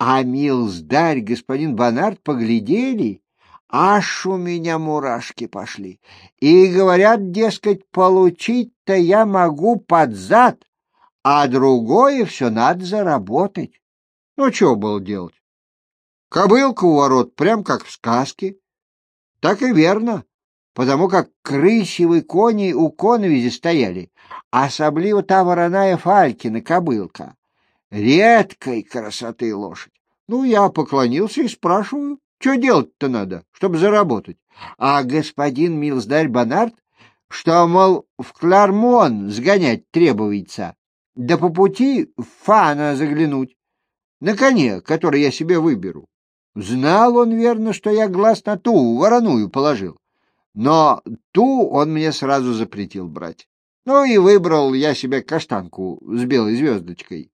А милздарь, господин Бонард, поглядели, аж у меня мурашки пошли. И говорят, дескать, получить-то я могу под зад, а другое все надо заработать. Ну, что было делать? Кобылка у ворот, прям как в сказке. Так и верно, потому как крысевые кони у коновизи стояли, особливо та вороная Фалькина кобылка. Редкой красоты лошадь. Ну, я поклонился и спрашиваю, что делать-то надо, чтобы заработать. А господин милздарь Бонард, что, мол, в Клармон сгонять требуется, да по пути в Фана заглянуть, на коне, который я себе выберу. Знал он, верно, что я глаз на ту вороную положил, но ту он мне сразу запретил брать. Ну и выбрал я себе каштанку с белой звездочкой.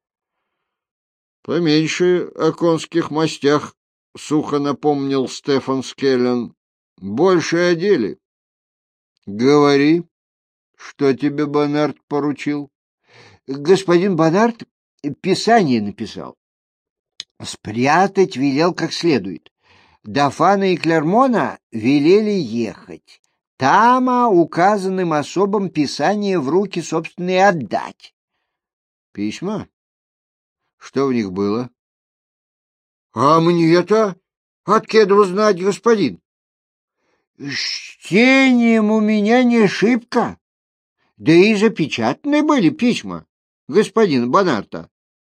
— Поменьше о конских мастях, — сухо напомнил Стефан Скеллен. — Больше о деле. — Говори, что тебе Бонард поручил? — Господин Бонард писание написал. Спрятать велел как следует. До Фана и Клермона велели ехать. Тама указанным особам писание в руки собственные отдать. — Письма? Что в них было? — А мне-то откуда знать, господин? — Чтением у меня не шибко. Да и запечатаны были письма господина Бонарта.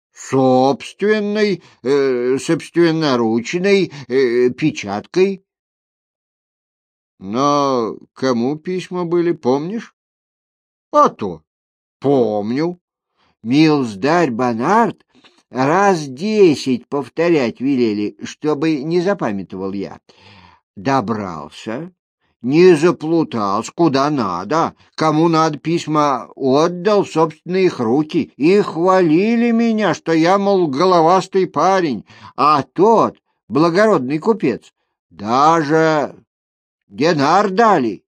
Собственноручной печаткой. — Но кому письма были, помнишь? — А то помню. Милздарь Бонард раз 10 повторять велели, чтобы не запамятовал я. Добрался, не заплутался, куда надо, кому надо письма отдал в собственные их руки, и хвалили меня, что я, мол, головастый парень, а тот, благородный купец, даже динар дали.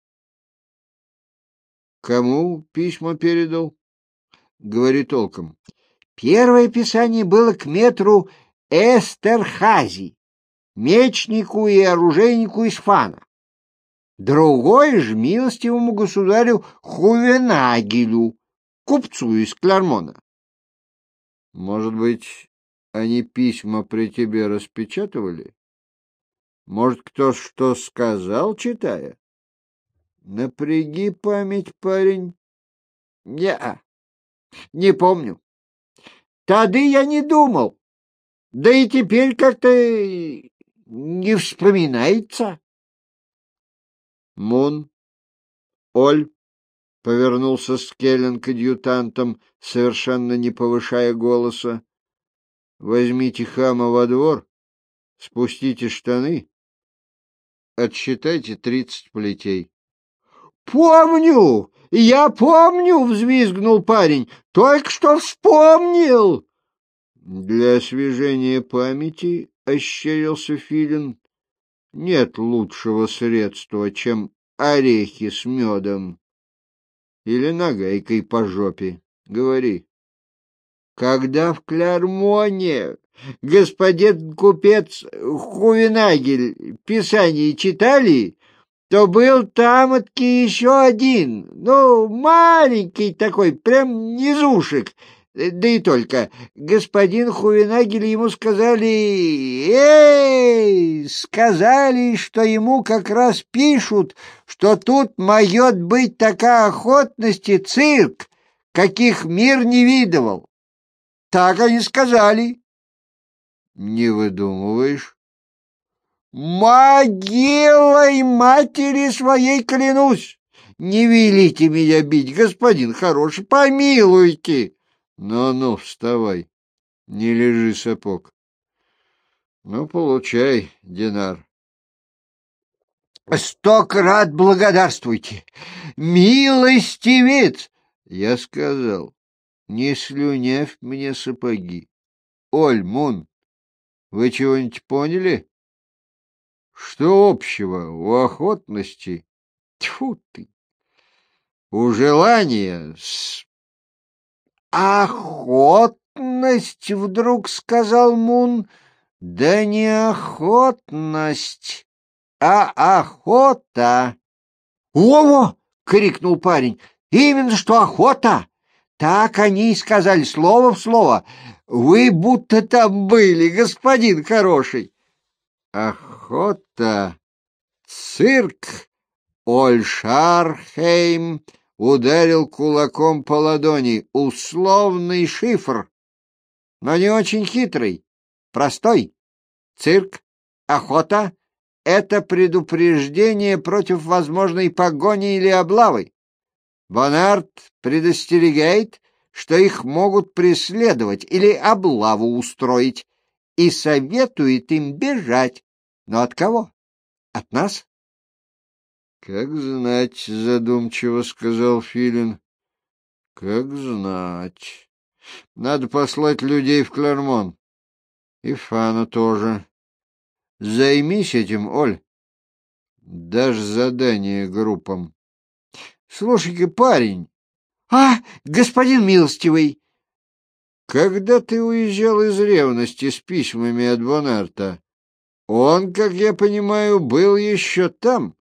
— Кому письма передал? — Говори толком. Первое писание было к метру Эстерхази, мечнику и оружейнику из Фана. Другое же милостивому государю Хувенагелю, купцу из Клермона. — Может быть, они письма при тебе распечатывали? Может, кто что сказал, читая? Напряги память, парень. Не помню. Тогда я не думал. Да и теперь как-то не вспоминается. Мун, Оль, — повернулся Скеллен к адъютантам, совершенно не повышая голоса. — Возьмите хама во двор, спустите штаны, отсчитайте 30 плетей. — Помню! Я помню! — взвизгнул парень. — Только что вспомнил! — Для освежения памяти, — ощерился Филин, — нет лучшего средства, чем орехи с медом или нагайкой по жопе. Говори. Когда в Клермоне господин купец Хувенагель писание читали, то был там-таки еще один, ну, маленький такой, прям низушек. Да и только господин Хувенагель ему сказали, что ему как раз пишут, что тут может быть такая охотность и цирк, каких мир не видывал. Так они сказали. Не выдумываешь? Могилой матери своей клянусь! Не велите меня бить, господин хороший, помилуйте! Ну-ну, вставай, не лежи, сапог. Ну, получай, динар. 100 крат благодарствуйте! Милостивец! Я сказал, не слюнявь мне сапоги. Оль, Мун, вы чего-нибудь поняли? Что общего у охотности, тьфу ты, у желания с... Охота! вдруг сказал Мун. Да не охотность, а охота. «Во-во!» — крикнул парень. «Именно что охота!» Так они и сказали слово в слово. Вы будто там были, господин хороший. Охота, цирк. Ольшархейм ударил кулаком по ладони. Условный шифр, но не очень хитрый, простой. Цирк, охота — это предупреждение против возможной погони или облавы. Бонард предостерегает, что их могут преследовать или облаву устроить, и советует им бежать. Но от кого? От нас? — Как знать, — задумчиво сказал Филин. — Как знать. Надо послать людей в Клермон. И Фана тоже. Займись этим, Оль. Дашь задание группам. Слушай-ка, парень. Господин милостивый. Когда ты уезжал из Ревности с письмами от Бонарта, он, как я понимаю, был еще там,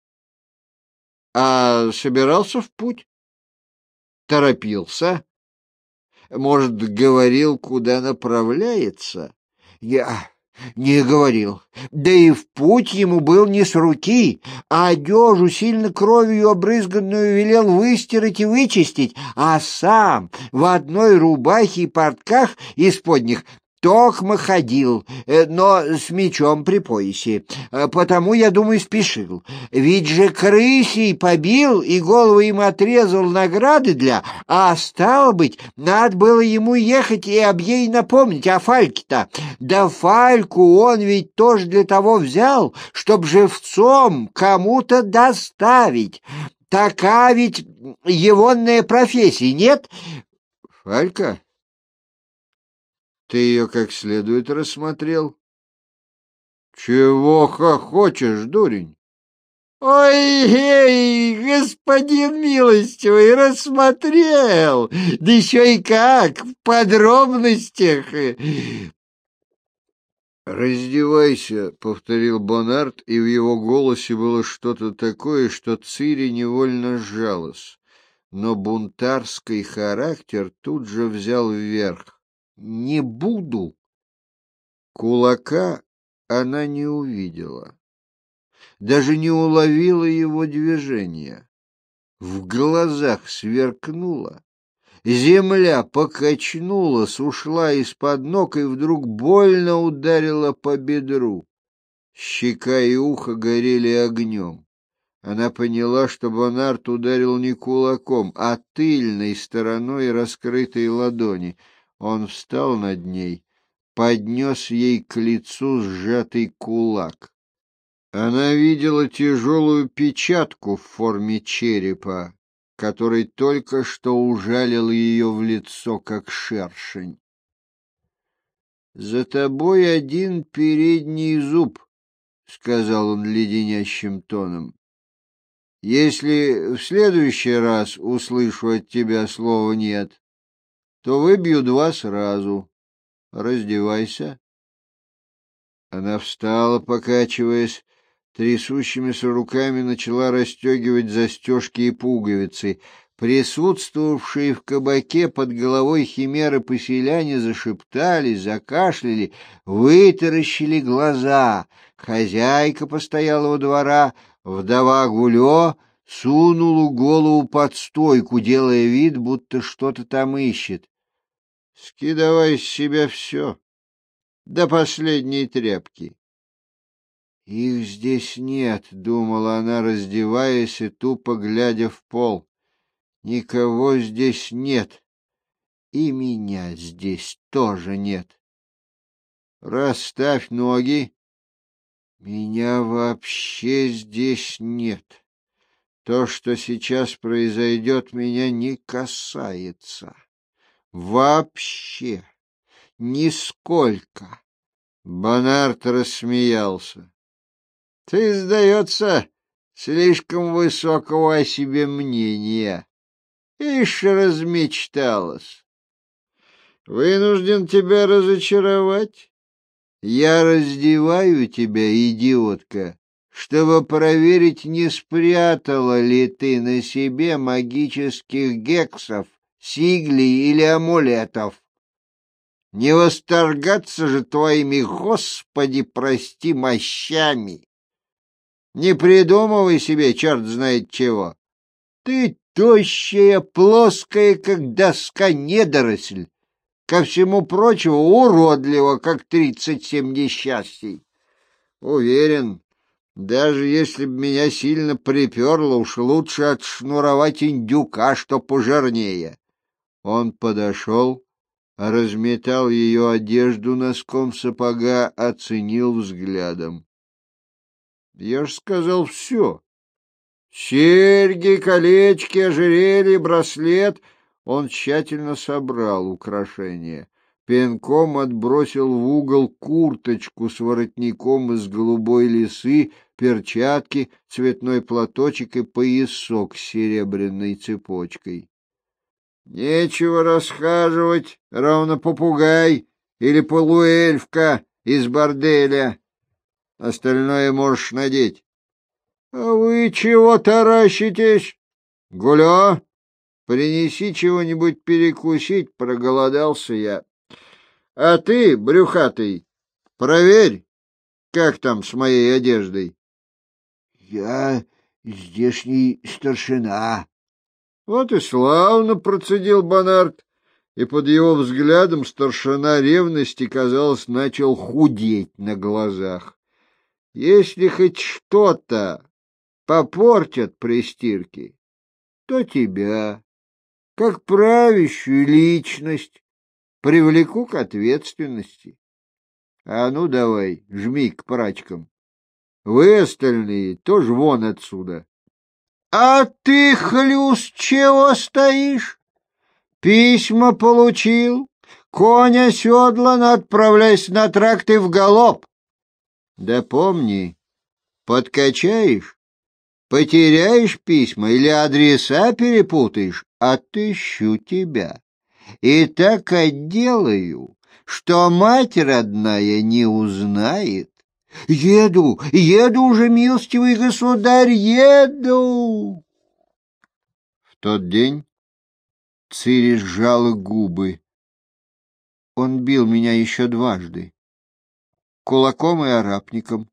а собирался в путь. Торопился. Может, говорил, куда направляется? Я не говорил. Да и в путь ему был не с руки, а одежу, сильно кровью обрызганную, велел выстирать и вычистить, а сам в одной рубахе и портках исподних токмо ходил, но с мечом при поясе. Потому, я думаю, спешил. Ведь же крысей побил и голову им отрезал награды для, а стало быть, надо было ему ехать и об ей напомнить, о Фальке-то. Да Фальку он ведь тоже для того взял, чтоб живцом кому-то доставить. Такая ведь егонная профессия, нет? Фалька? Ты ее как следует рассмотрел? Чего хохочешь, дурень? Ой-ей, господин милостивый, рассмотрел, да еще и как, в подробностях. «Раздевайся», — повторил Бонарт, и в его голосе было что-то такое, что Цири невольно сжалась. Но бунтарский характер тут же взял вверх. «Не буду». Кулака она не увидела, даже не уловила его движения. В глазах сверкнуло. Земля покачнулась, ушла из-под ног и вдруг больно ударила по бедру. Щека и ухо горели огнем. Она поняла, что Бонарт ударил не кулаком, а тыльной стороной раскрытой ладони. Он встал над ней, поднес ей к лицу сжатый кулак. Она видела тяжелую печатку в форме черепа, который только что ужалил ее в лицо, как шершень. «За тобой один передний зуб», — сказал он леденящим тоном. «Если в следующий раз услышу от тебя слово «нет», то выбью два сразу. Раздевайся». Она встала, покачиваясь, трясущимися руками начала расстегивать застежки и пуговицы. Присутствовавшие в кабаке под головой химеры поселяне зашептались, закашляли, вытаращили глаза. Хозяйка постоялого двора, вдова Гулё, сунула голову под стойку, делая вид, будто что-то там ищет. — Скидывай с себя все, до последней тряпки. «Их здесь нет», — думала она, раздеваясь и тупо глядя в пол. «Никого здесь нет, и меня здесь тоже нет. Расставь ноги. Меня вообще здесь нет. То, что сейчас произойдет, меня не касается. Вообще. Нисколько». Бонарт рассмеялся. «Ты, сдается, слишком высокого о себе мнения. Ишь размечталась. Вынужден тебя разочаровать. Я раздеваю тебя, идиотка, чтобы проверить, не спрятала ли ты на себе магических гексов, сиглей или амулетов. Не восторгаться же твоими, Господи, прости, мощами. Не придумывай себе черт знает чего. Ты тощая, плоская, как доска недоросль. Ко всему прочему, уродлива, как 37 несчастий. Уверен, даже если б меня сильно приперло, уж лучше отшнуровать индюка, что пожирнее. Он подошел, разметал ее одежду носком сапога, оценил взглядом. Я ж сказал все. Серьги, колечки, ожерелье, браслет. Он тщательно собрал украшения. Пинком отбросил в угол курточку с воротником из голубой лисы, перчатки, цветной платочек и поясок с серебряной цепочкой. Нечего расхаживать, ровно попугай или полуэльфка из борделя. Остальное можешь надеть. — А вы чего таращитесь? — Гуля, принеси чего-нибудь перекусить, проголодался я. — А ты, брюхатый, проверь, как там с моей одеждой. — Я здешний старшина. — Вот и славно, процедил Бонарт, и под его взглядом старшина ревности, казалось, начал худеть на глазах. Если хоть что-то попортят при стирке, то тебя, как правящую личность, привлеку к ответственности. А ну давай, жми к прачкам. Вы остальные тоже вон отсюда. — А ты, хлюс, чего стоишь? Письма получил, конь оседлан, отправляйся на тракт и в галоп. Да помни, подкачаешь, потеряешь письма или адреса перепутаешь, отыщу тебя. И так отделаю, что мать родная не узнает. Еду уже, милостивый государь, еду. В тот день Цири сжала губы. Он бил меня еще дважды. Кулаком и арапником.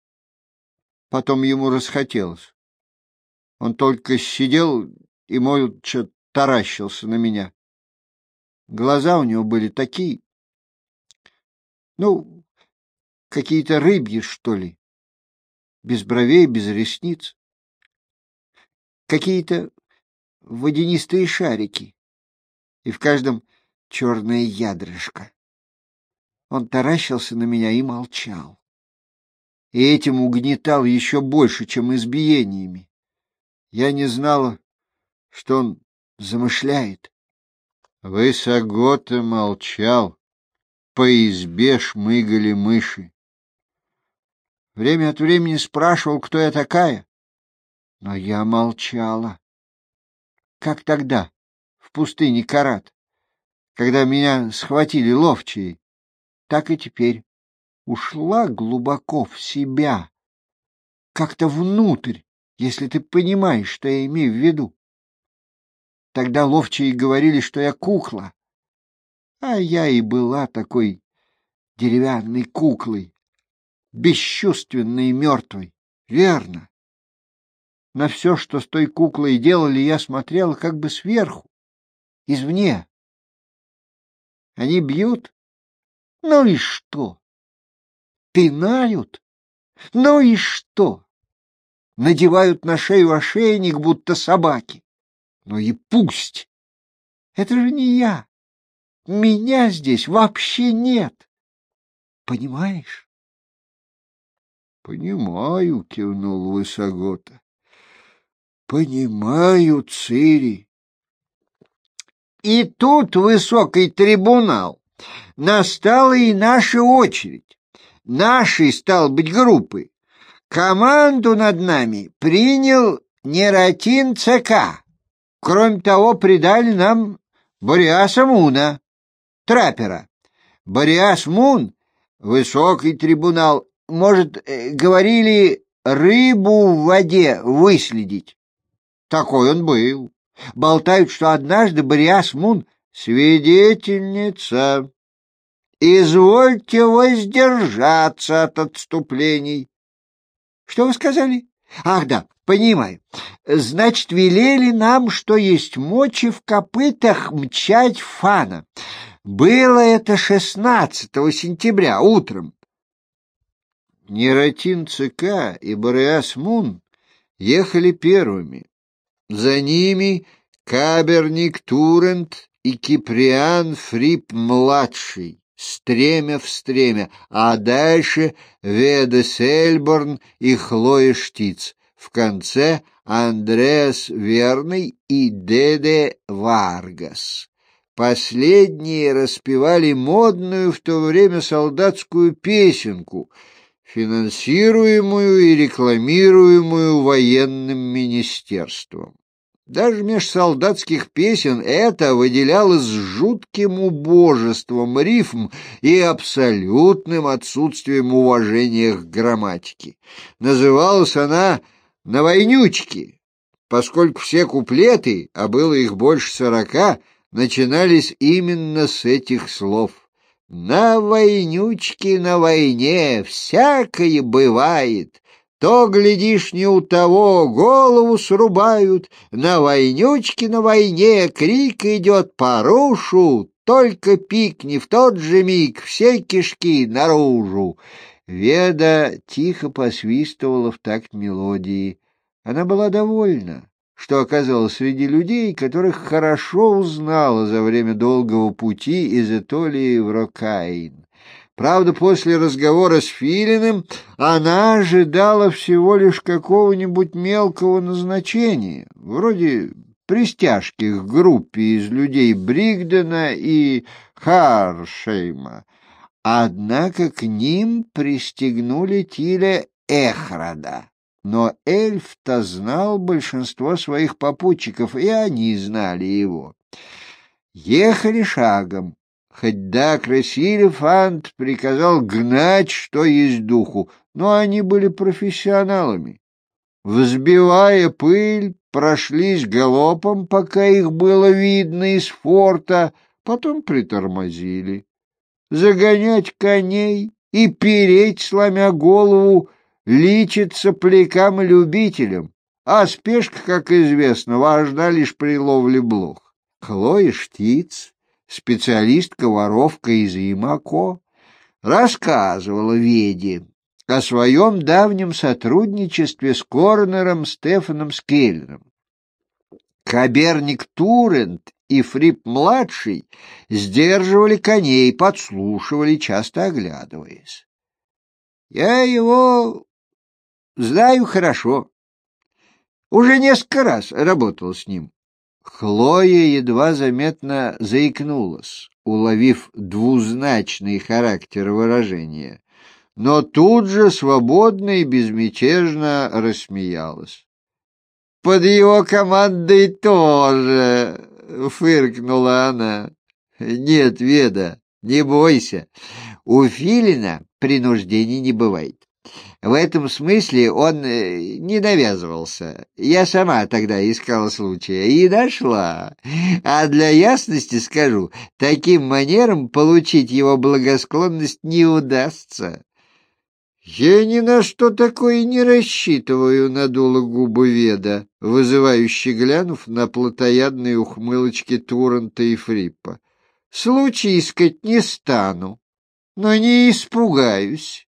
Потом ему расхотелось. Он только сидел и молча таращился на меня. Глаза у него были такие, какие-то рыбьи, что ли, без бровей, без ресниц. Какие-то водянистые шарики, и в каждом черное ядрышко. Он таращился на меня и молчал. И этим угнетал еще больше, чем избиениями. Я не знала, что он замышляет. Высогота молчал, по избе шмыгали мыши. Время от времени спрашивал, кто я такая, но я молчала. Как тогда, в пустыне Карат, когда меня схватили ловчие, так и теперь ушла глубоко в себя, как-то внутрь, если ты понимаешь, что я имею в виду. Тогда ловчие говорили, что я кукла, а я и была такой деревянной куклой, бесчувственной и мертвой. Верно. На все, что с той куклой делали, я смотрела как бы сверху, извне. Они бьют? Ну и что? Пинают? Ну и что? Надевают на шею ошейник, будто собаки. Ну и пусть. Это же не я. Меня здесь вообще нет. Понимаешь? Понимаю, кивнул Высогота. Понимаю, Цири. И тут высокий трибунал. Настала и наша очередь. Нашей, стал быть, группы. Команду над нами принял Нератин ЦК. Кроме того, придали нам Бориаса Муна. траппера. Бориас Мун, высокий трибунал, может, говорили, рыбу в воде выследить. Такой он был. Болтают, что однажды Бориас Мун — свидетельница. Извольте воздержаться от отступлений. Что вы сказали? Ах, да, понимаю. Значит, велели нам, что есть мочи в копытах, мчать фана. Было это 16 сентября утром. Нератин ЦК и Бориас Мун ехали первыми. За ними Каберник Турент и Киприан Фрип-младший, стремя в стремя, а дальше Веда Сельборн и Хлоя Штиц. В конце Андреас Верный и Деде Варгас. Последние распевали модную в то время солдатскую песенку, финансируемую и рекламируемую военным министерством. Даже меж солдатских песен это выделялось жутким убожеством рифм и абсолютным отсутствием уважения к грамматике. Называлась она «На войнючке», поскольку все куплеты, а было их больше 40, начинались именно с этих слов. «На войнючке, на войне всякое бывает. То, глядишь, не у того голову срубают. На войнючке, на войне крик идет по рушу. Только пикни в тот же миг все кишки наружу». Веда тихо посвистывала в такт мелодии. Она была довольна, что оказалась среди людей, которых хорошо узнала за время долгого пути из Этолии в Рокаин. Правда, после разговора с Филиным она ожидала всего лишь какого-нибудь мелкого назначения, вроде пристяжки к группе из людей Бригдена и Харшейма. Однако к ним пристегнули Тиля Эхрада. Но эльф-то знал большинство своих попутчиков, и они знали его. Ехали шагом. Хоть Дакрес Илефант приказал гнать, что есть духу, но они были профессионалами. Взбивая пыль, прошлись галопом, пока их было видно из форта, потом притормозили. Загонять коней и переть, сломя голову, личится плякам и любителям, а спешка, как известно, важна лишь при ловле блох. Хлоя Штиц, специалистка-воровка из Имако, рассказывала Веде о своем давнем сотрудничестве с коронером Стефаном Скеллером. Каберник Турент и Фрип-младший сдерживали коней, подслушивали, часто оглядываясь. «Я его знаю хорошо. Уже несколько раз работал с ним». Хлоя едва заметно заикнулась, уловив двузначный характер выражения, но тут же свободно и безмятежно рассмеялась. «Под его командой тоже!» — фыркнула она. «Нет, Веда, не бойся. У Филина принуждений не бывает. В этом смысле он не навязывался. Я сама тогда искала случая и нашла. А для ясности скажу, таким манером получить его благосклонность не удастся». «Я ни на что такое не рассчитываю», — надула губы Веда, вызывающе глянув на плотоядные ухмылочки Турента и Фриппа. «Случай искать не стану, но не испугаюсь.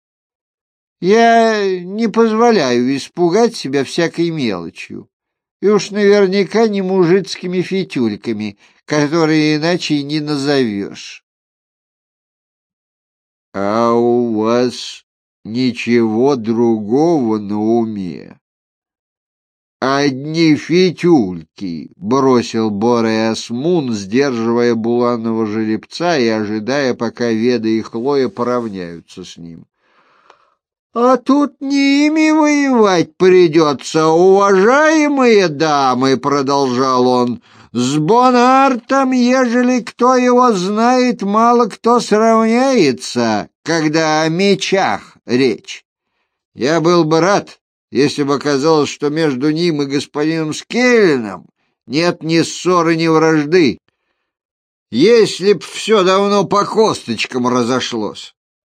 Я не позволяю испугать себя всякой мелочью, и уж наверняка не мужицкими фитюльками, которые иначе и не назовешь». «А у вас ничего другого на уме?» «Одни фитюльки», — бросил Бориас Мун, сдерживая буланого жеребца и ожидая, пока Веда и Хлоя поравняются с ним. «А тут не ими воевать придется, уважаемые дамы», — продолжал он. С Бонартом, ежели кто его знает, мало кто сравняется, когда о мечах речь. Я был бы рад, если бы оказалось, что между ним и господином Скелленом нет ни ссоры, ни вражды. Если б все давно по косточкам разошлось.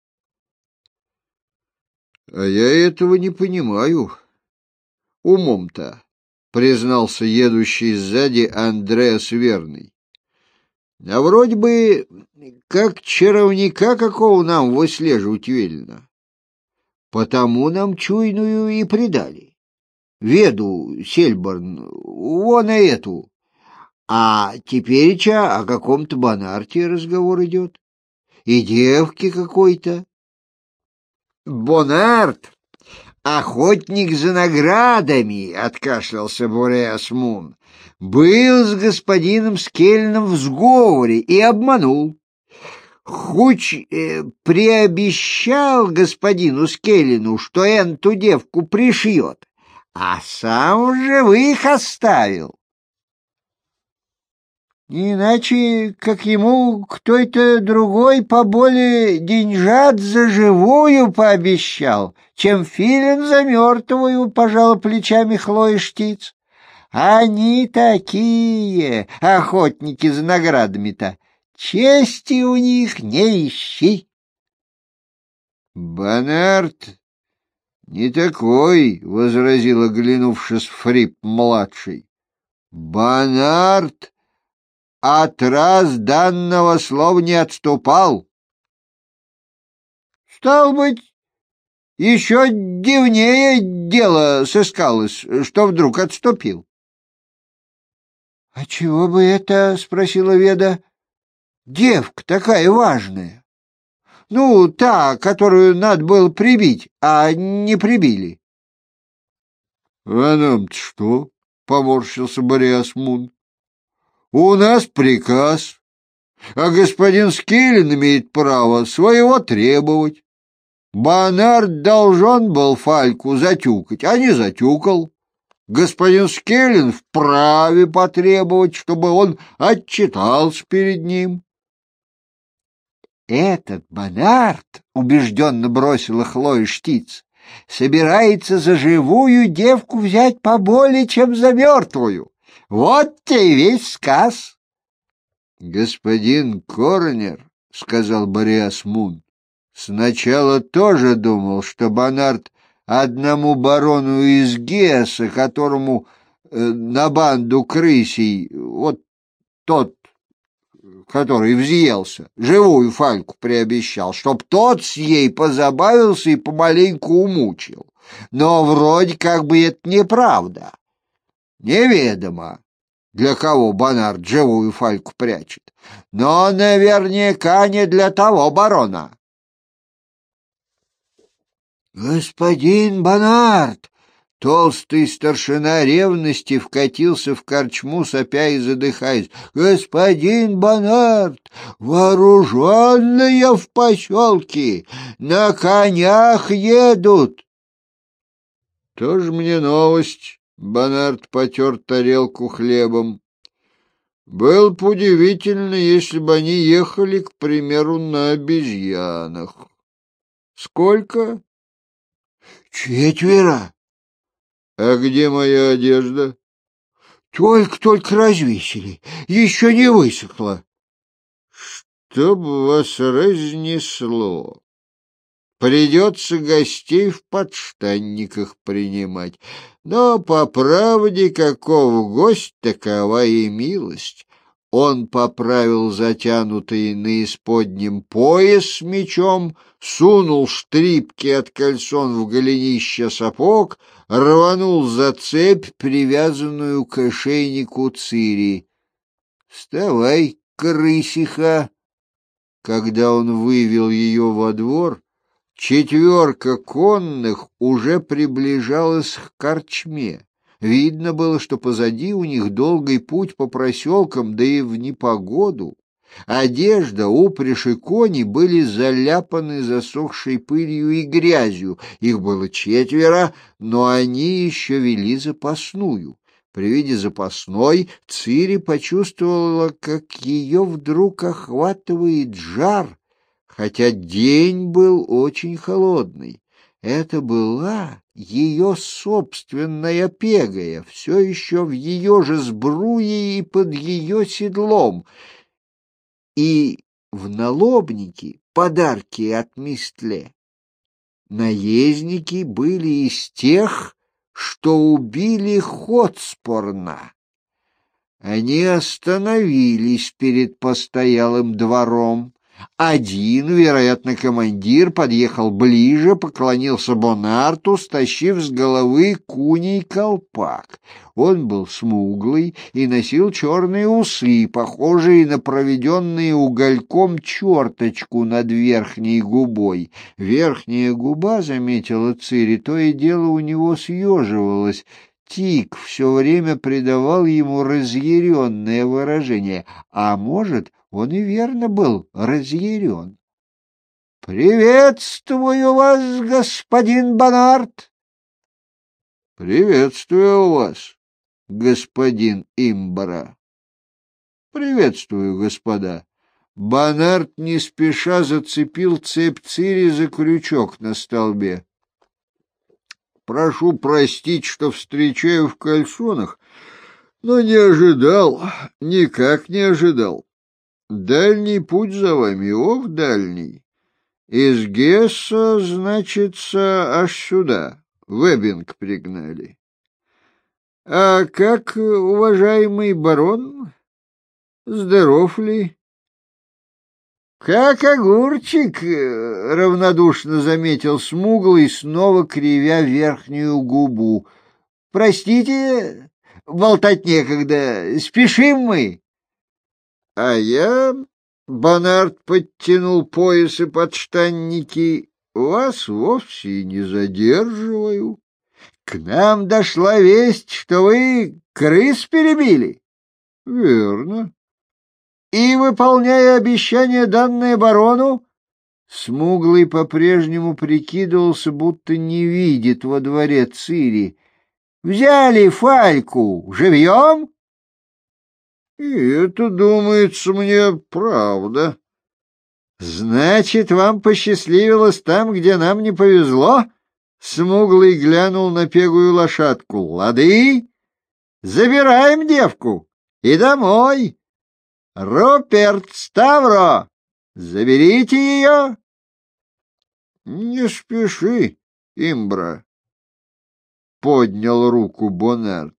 — А я этого не понимаю. Умом-то, — признался едущий сзади Андреас Верный. — А вроде бы как чаровника какого нам выслеживать велено. Потому нам чуйную и предали. Веду, Сельборн, вон и эту. А тепереча о каком-то Бонарте разговор идет. И девке какой-то. Бонарт — охотник за наградами, — откашлялся Бореас Мун. Был с господином Скельном в сговоре и обманул. Хуч приобещал господину Скеллену, что эту девку пришьет, а сам в живых оставил. Иначе, как ему кто-то другой поболее деньжат за живую пообещал, чем филин за мертвую, — пожала плечами Хлоя Штиц. Они такие, охотники за наградами-то, чести у них не ищи. Бонарт не такой, — возразил, оглянувшись, Фрип-младший. Бонарт от раз данного слова не отступал. Стал быть, еще дивнее дело сыскалось, что вдруг отступил. — А чего бы это? — спросила Веда. — Девка такая важная. Ну, та, которую надо было прибить, а не прибили. — А нам-то что? — поморщился Бореас Мун. — У нас приказ, а господин Скеллен имеет право своего требовать. Бонарт должен был Фальку затюкать, а не затюкал. Господин Скеллен вправе потребовать, чтобы он отчитался перед ним. Этот Бонарт, — убежденно бросила Хлоя Штиц, — собирается за живую девку взять поболее, чем за мертвую. Вот тебе и весь сказ. — Господин Корнер, — сказал Бореас Мун, — сначала тоже думал, что Бонарт одному барону из Гесса, которому на банду крысей, вот тот, который взъелся, живую Фальку приобещал, чтоб тот с ей позабавился и помаленьку умучил. Но вроде как бы это неправда. Неведомо, для кого Бонарт живую Фальку прячет, но наверняка не для того барона. «Господин Бонарт!» Толстый старшина ревности вкатился в корчму, сопя и задыхаясь. «Господин Бонарт! Вооруженные в поселке! На конях едут!» «Тоже мне новость!» — Бонарт потер тарелку хлебом. «Было бы удивительно, если бы они ехали, к примеру, на обезьянах. Сколько?» «4. А где моя одежда?» Только развесили, еще не высохла. Чтоб вас разнесло. Придется гостей в подштанниках принимать. Но, по правде, каков гость, такова и милость. Он поправил затянутый на исподнем пояс с мечом, сунул штрипки от кальсон в голенище сапог, рванул за цепь, привязанную к ошейнику Цири. — Вставай, крысиха! Когда он вывел ее во двор, 4 конных уже приближалась к корчме. Видно было, что позади у них долгий путь по проселкам, да и в непогоду. Одежда, упряжь и кони были заляпаны засохшей пылью и грязью. Их было 4, но они еще вели запасную. При виде запасной Цири почувствовала, как ее вдруг охватывает жар, хотя день был очень холодный. Это была ее собственная Пегая, все еще в ее же сбруе и под ее седлом. И в налобнике подарки от Мистле. Наездники были из тех, что убили Хотспорна. Они остановились перед постоялым двором. Один, вероятно, командир, подъехал ближе, поклонился Бонарту, стащив с головы куний колпак. Он был смуглый и носил черные усы, похожие на проведенные угольком черточку над верхней губой. Верхняя губа, заметила Цири, то и дело у него съеживалась. Тик все время придавал ему разъяренное выражение, а может, он и верно был разъярен. — Приветствую вас, господин Бонарт! — Приветствую вас, господин Имбра. — Приветствую, господа. Бонарт не спеша зацепил цепь Цири за крючок на столбе. Прошу простить, что встречаю в кальсонах, но не ожидал, никак не ожидал. Дальний путь за вами, ох, дальний. Из Гесса, значится, аж сюда, в Эббинг пригнали. А как, уважаемый барон, здоров ли? «Как огурчик!» — равнодушно заметил смуглый, снова кривя верхнюю губу. «Простите, болтать некогда, спешим мы!» «А я...» — Бонарт подтянул пояс и подштанники. «Вас вовсе не задерживаю. К нам дошла весть, что вы крыс перебили». «Верно». И, выполняя обещание, данное барону, смуглый по-прежнему прикидывался, будто не видит во дворе Цири. Взяли Фальку живьем? И это, думается мне, правда. Значит, вам посчастливилось там, где нам не повезло? Смуглый глянул на пегую лошадку. Лады, забираем девку и домой. Руперт, Ставро, заберите ее. Не спеши, Имбра, поднял руку Бонарт.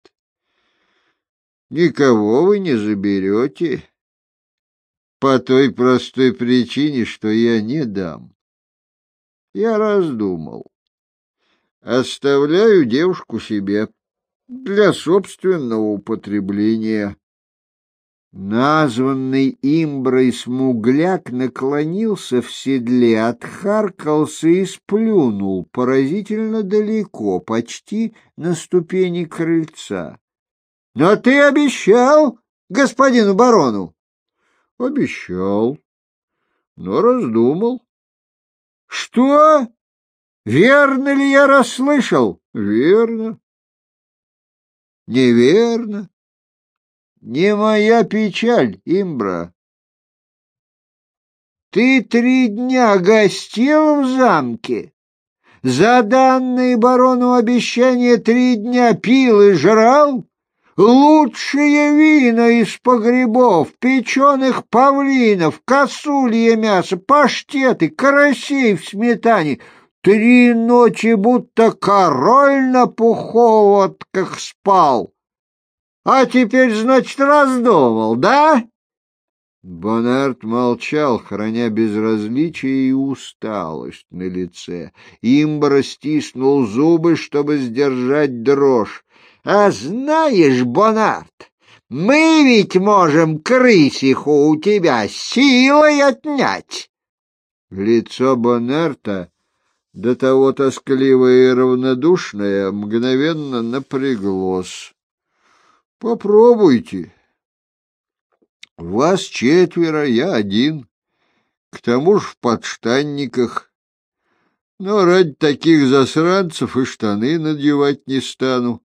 Никого вы не заберете по той простой причине, что я не дам. Я раздумал. Оставляю девушку себе для собственного употребления. Названный Имброй смугляк наклонился в седле, отхаркался и сплюнул поразительно далеко, почти на ступени крыльца. — Но ты обещал господину барону? — Обещал, но раздумал. — Что? Верно ли я расслышал? — Верно. — Неверно. Не моя печаль, Имбра. Ты 3 дня гостил в замке, за данные барону обещание 3 дня пил и жрал, лучшие вина из погребов, печеных павлинов, косулье мясо, паштеты, карасей в сметане. 3 ночи будто король на пуховодках спал. А теперь, значит, раздумал, да? Бонарт молчал, храня безразличие и усталость на лице. Имбра стиснул зубы, чтобы сдержать дрожь. — А знаешь, Бонарт, мы ведь можем крысиху у тебя силой отнять. Лицо Бонарта, до того тоскливое и равнодушное, мгновенно напряглось. Попробуйте. Вас 4, я 1. К тому же в подштанниках. Но ради таких засранцев и штаны надевать не стану.